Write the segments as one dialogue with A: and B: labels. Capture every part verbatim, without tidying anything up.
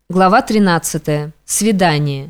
A: Глава тринадцатая. Свидание.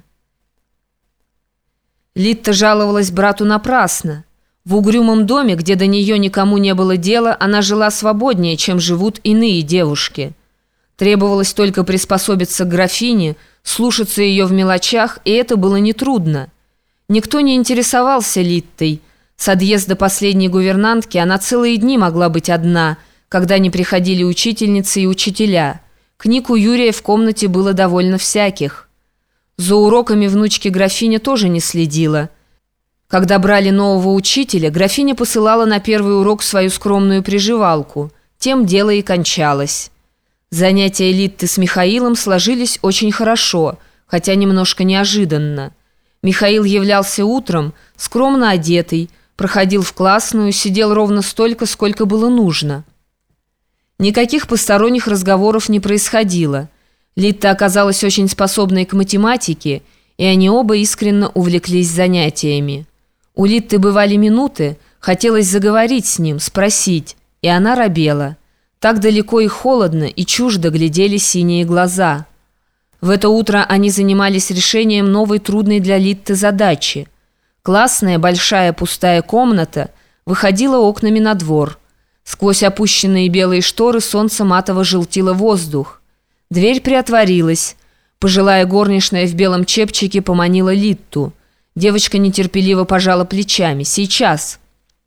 A: Литта жаловалась брату напрасно. В угрюмом доме, где до нее никому не было дела, она жила свободнее, чем живут иные девушки. Требовалось только приспособиться к графине, слушаться ее в мелочах, и это было нетрудно. Никто не интересовался Литтой. С отъезда последней гувернантки она целые дни могла быть одна, когда не приходили учительницы и учителя. Книг у Юрия в комнате было довольно всяких. За уроками внучки графиня тоже не следила. Когда брали нового учителя, графиня посылала на первый урок свою скромную приживалку. Тем дело и кончалось. Занятия Литты с Михаилом сложились очень хорошо, хотя немножко неожиданно. Михаил являлся утром, скромно одетый, проходил в классную, сидел ровно столько, сколько было нужно. Никаких посторонних разговоров не происходило. Литта оказалась очень способной к математике, и они оба искренне увлеклись занятиями. У Литты бывали минуты, хотелось заговорить с ним, спросить, и она робела. Так далеко и холодно, и чуждо глядели синие глаза. В это утро они занимались решением новой трудной для Литты задачи. Классная большая пустая комната выходила окнами на двор. Сквозь опущенные белые шторы солнце матово желтило воздух. Дверь приотворилась. Пожилая горничная в белом чепчике поманила Литту. Девочка нетерпеливо пожала плечами. «Сейчас!»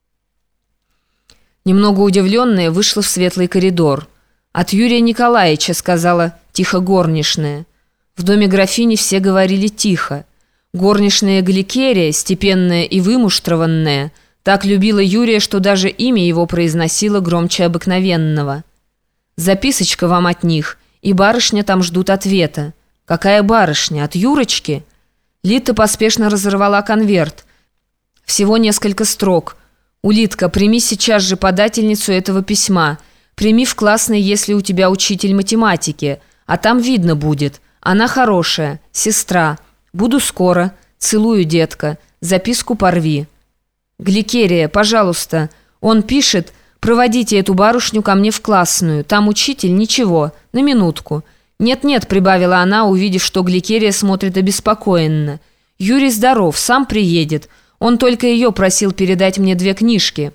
A: Немного удивленная, вышла в светлый коридор. «От Юрия Николаевича», — сказала тихо горничная. В доме графини все говорили тихо. Горничная Гликерия, степенная и вымуштрованная, так любила Юрия, что даже имя его произносила громче обыкновенного. «Записочка вам от них, и барышня там ждут ответа». «Какая барышня? От Юрочки?» Литта поспешно разорвала конверт. Всего несколько строк. «Улитка, прими сейчас же подательницу этого письма. Прими в классной, если у тебя учитель математики. А там видно будет. Она хорошая, сестра. Буду скоро. Целую, детка. Записку порви». «Гликерия, пожалуйста. Он пишет, проводите эту барышню ко мне в классную. Там учитель, ничего. На минутку». «Нет-нет», — прибавила она, увидев, что Гликерия смотрит обеспокоенно. «Юрий здоров, сам приедет. Он только ее просил передать мне две книжки».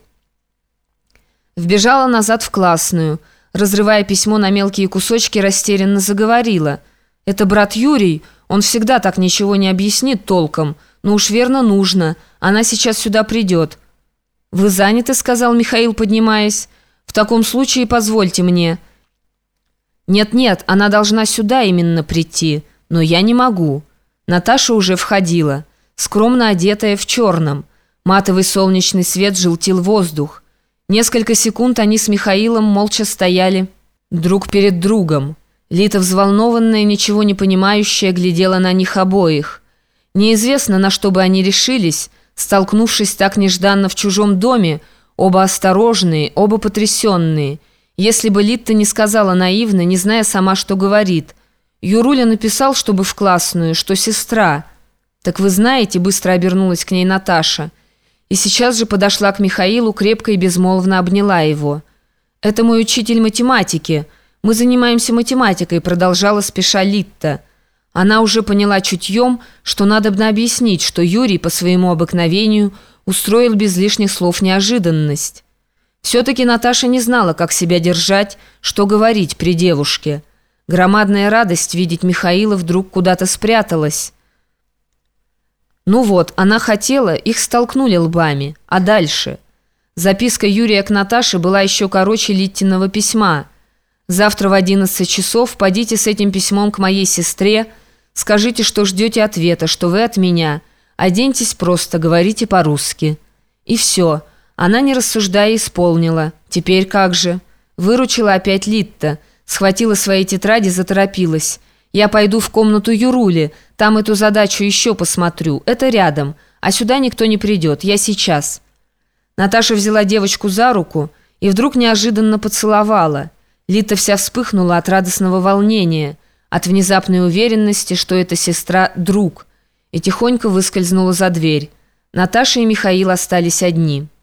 A: Вбежала назад в классную. Разрывая письмо на мелкие кусочки, растерянно заговорила. «Это брат Юрий. Он всегда так ничего не объяснит толком. Но уж верно нужно. Она сейчас сюда придет». «Вы заняты?» — сказал Михаил, поднимаясь. «В таком случае позвольте мне». «Нет-нет, она должна сюда именно прийти, но я не могу». Наташа уже входила, скромно одетая в черном. Матовый солнечный свет желтил воздух. Несколько секунд они с Михаилом молча стояли друг перед другом. Лита, взволнованная, ничего не понимающая, глядела на них обоих. Неизвестно, на что бы они решились, столкнувшись так нежданно в чужом доме, оба осторожные, оба потрясенные. Если бы Литта не сказала наивно, не зная сама, что говорит. Юруля написал, чтобы в классную, что сестра. «Так вы знаете», — быстро обернулась к ней Наташа. И сейчас же подошла к Михаилу, крепко и безмолвно обняла его. «Это мой учитель математики. Мы занимаемся математикой», — продолжала спеша Литта. Она уже поняла чутьем, что надобно объяснить, что Юрий по своему обыкновению устроил без лишних слов неожиданность. Все-таки Наташа не знала, как себя держать, что говорить при девушке. Громадная радость видеть Михаила вдруг куда-то спряталась. Ну вот, она хотела, их столкнули лбами. А дальше? Записка Юрия к Наташе была еще короче Литтиного письма. «Завтра в одиннадцать часов подите с этим письмом к моей сестре, скажите, что ждете ответа, что вы от меня. Оденьтесь просто, говорите по-русски». И все. Она, не рассуждая, исполнила. Теперь как же? Выручила опять Литта. Схватила свои тетради, заторопилась. «Я пойду в комнату Юрули. Там эту задачу еще посмотрю. Это рядом. А сюда никто не придет. Я сейчас». Наташа взяла девочку за руку и вдруг неожиданно поцеловала. Литта вся вспыхнула от радостного волнения, от внезапной уверенности, что эта сестра – друг, и тихонько выскользнула за дверь. Наташа и Михаил остались одни.